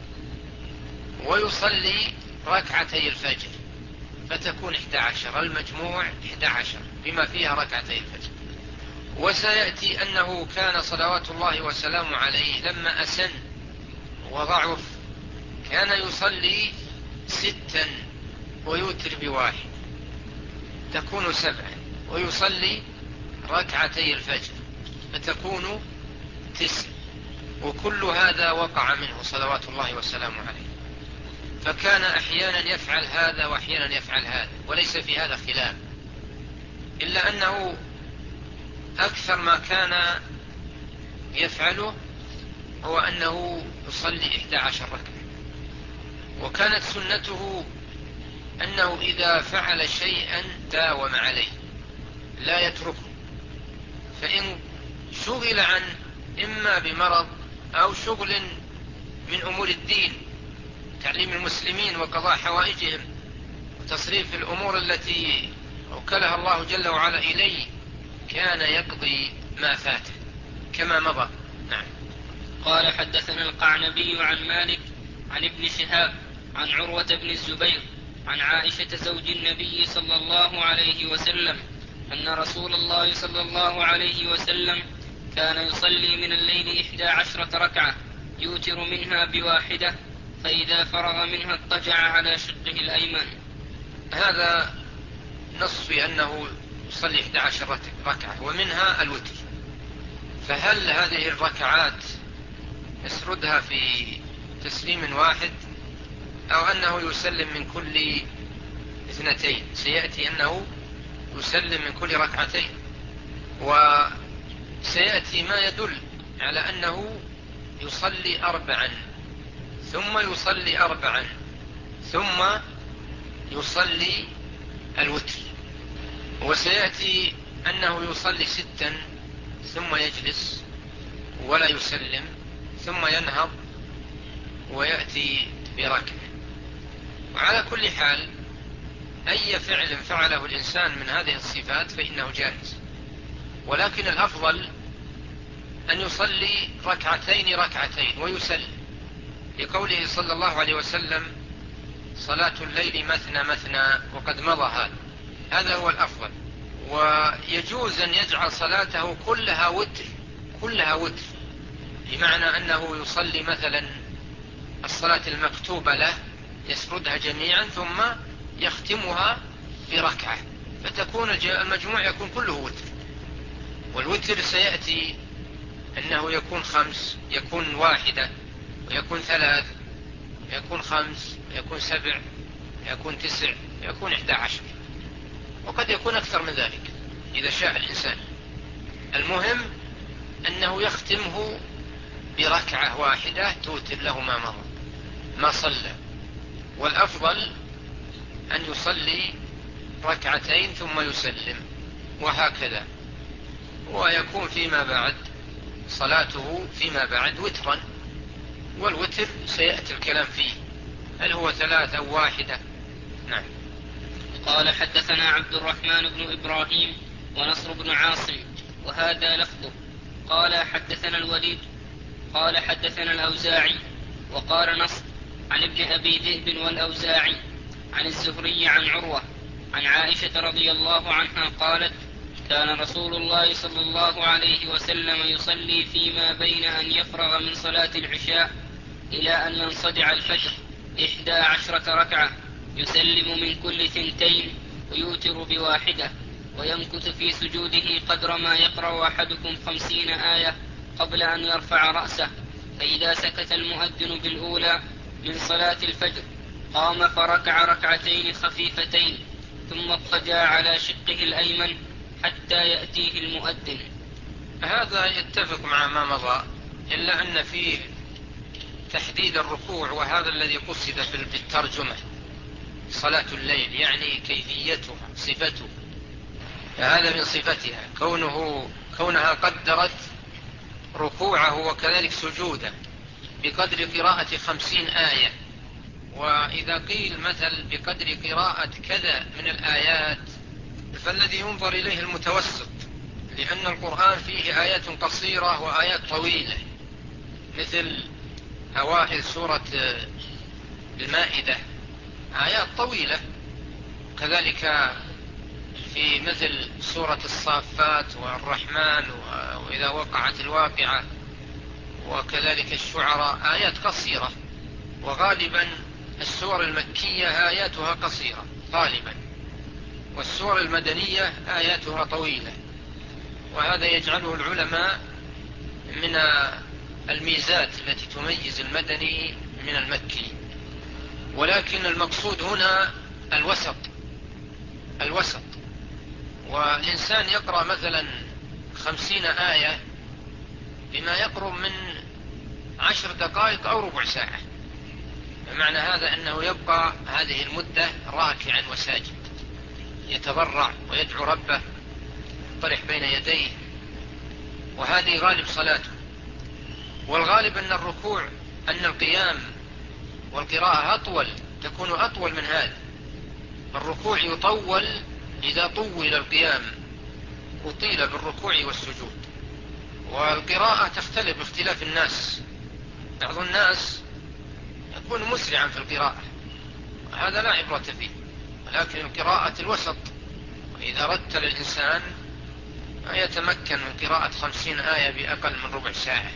ويصلي 2 ركعتي الفجر فتكون 11، المجموع 11 بما فيها 2 ركعتي الفجر. وسيأتي أنه كان صلوات الله وسلامه عليه لما أسن وضعف كان يصلي 6 ويوتر بواحد تكون 7، ويصلي 2 ركعتي الفجر فتكون 9، وكل هذا وقع منه صلوات الله وسلامه عليه. فكان أحيانا يفعل هذا وأحيانا يفعل هذا، وليس في هذا خلاف، إلا أنه أكثر ما كان يفعله هو أنه يصلي 11 ركعة. وكانت سنته أنه إذا فعل شيئا داوم عليه لا يتركه، فإن شغل عنه إما بمرض أو شغل من أمور الدين، تعليم المسلمين وقضاء حوائجهم وتصريف الأمور التي أوكلها الله جل وعلا إليه، كان يقضي ما فاته كما مضى. نعم. قال حدثنا القعنبي عن مالك عن ابن شهاب عن عروة بن الزبير عن عائشة زوج النبي صلى الله عليه وسلم أن رسول الله صلى الله عليه وسلم كان يصلي من الليل 11 ركعة يوتر منها بواحدة، فإذا فرغ منها اضطجع على شقه الأيمن. هذا نص في أنه يصلي 11 ركعة ومنها الوتر. فهل هذه الركعات يسردها في تسليم واحد أو أنه يسلم من كل اثنتين؟ سيأتي أنه يسلم من كل ركعتين، وسيأتي ما يدل على أنه يصلي 4 ثم يصلي 4 ثم يصلي الوتر، وسيأتي أنه يصلي 6 ثم يجلس ولا يسلم ثم ينهض ويأتي بركعة. وعلى كل حال أي فعل فعله الإنسان من هذه الصفات فإنه جائز، ولكن الأفضل أن يصلي 2 ركعتين ويسلم، لقوله صلى الله عليه وسلم: صلاة الليل مثنى مثنى، وقد مضى هذا هو الأفضل. ويجوز أن يجعل صلاته كلها وتر، بمعنى أنه يصلي مثلا الصلاة المكتوبة له يسردها جميعا ثم يختمها بركعة، فتكون المجموع يكون كله وتر. والوتر سيأتي أنه يكون 5، يكون 1، ويكون 3، يكون 5، يكون 7، يكون 9، يكون 11، وقد يكون أكثر من ذلك إذا شاء الإنسان. المهم أنه يختمه بركعة واحدة توتر له ما مضى ما صلى. والأفضل أن يصلي 2 ثم يسلم، وهكذا، ويكون فيما بعد صلاته فيما بعد وترا. والوتر سيأتي الكلام فيه، هل هو 3 أو 1؟ نعم. قال: حدثنا عبد الرحمن بن إبراهيم ونصر بن عاصم، وهذا لفظه. قال: حدثنا الوليد قال: حدثنا الأوزاعي. وقال نصر عن ابن أبي ذئب والأوزاعي عن الزهري عن عروة عن عائشة رضي الله عنها قالت: كان رسول الله صلى الله عليه وسلم يصلي فيما بين أن يفرغ من صلاة العشاء إلى أن ينصدع الفجر 11 ركعة، يسلم من كل 2 ويوتر بواحدة، ويمكث في سجوده قدر ما يقرأ أحدكم 50 آية قبل أن يرفع رأسه، فإذا سكت المؤذن بالأولى من صلاة الفجر قام فركع 2 خفيفتين ثم اضطجع على شقه الأيمن حتى يأتيه المؤذن. هذا يتفق مع ما مضى، إلا أن فيه تحديد الركوع، وهذا الذي قصد في الترجمة صلاة الليل، يعني كيفيتها صفته. فهذا من صفتها كونها قدرت ركوعه وكذلك سجوده بقدر قراءة 50 آية. وإذا قيل مثل بقدر قراءة كذا من الآيات فالذي ينظر إليه المتوسط، لأن القرآن فيه آيات قصيرة وآيات طويلة، مثل أوائل سورة المائدة آيات طويلة، كذلك في مثل سورة الصافات والرحمن وإذا وقعت الواقعة، وكذلك الشعراء آيات قصيرة. وغالبا السور المكية آياتها قصيرة غالبا، والسور المدنية آياتها طويلة، وهذا يجعله العلماء من الميزات التي تميز المدني من المكي. ولكن المقصود هنا الوسط. والإنسان يقرأ مثلا 50 آية بما يقرب من 10 دقائق أو ربع ساعة، بمعنى هذا أنه يبقى هذه المدة راكعا وساجد يتضرع ويدعو ربه، يطرح بين يديه، وهذه غالب صلاته. والغالب أن القيام والقراءة تكون أطول من هذا. الركوع يطول إذا طول القيام، أطيل بالركوع والسجود. والقراءة تختلف باختلاف الناس، بعض الناس يكون مسرعا في القراءة، هذا لا عبرة فيه، ولكن القراءة الوسط. وإذا رتل الإنسان ما يتمكن من قراءة 50 آية بأقل من ربع ساعة،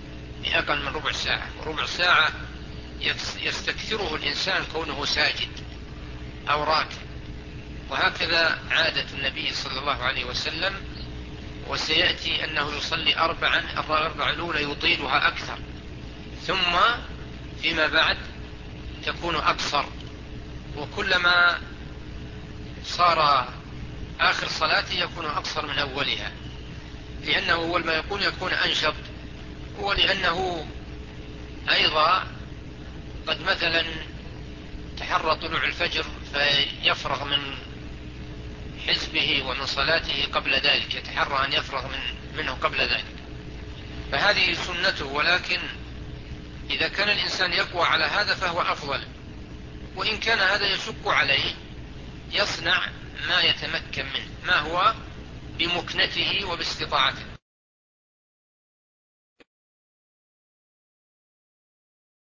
وربع ساعة يستكثره الإنسان كونه ساجد أو راكع. وهكذا عادة النبي صلى الله عليه وسلم، وسيأتي أنه يصلي أربعا، الربع الأولى يطيلها أكثر، ثم فيما بعد تكون أقصر، وكلما صار آخر صلاته يكون أقصر من أولها، لأنه أول ما يكون أنشط، ولأنه أيضا قد مثلا تحرى طلوع الفجر فيفرغ من حزبه ومن صلاته قبل ذلك، يتحرى أن يفرغ منه قبل ذلك، فهذه سنته. ولكن إذا كان الإنسان يقوى على هذا فهو أفضل، وإن كان هذا يشق عليه يصنع ما يتمكن منه، ما هو بمكنته وباستطاعته.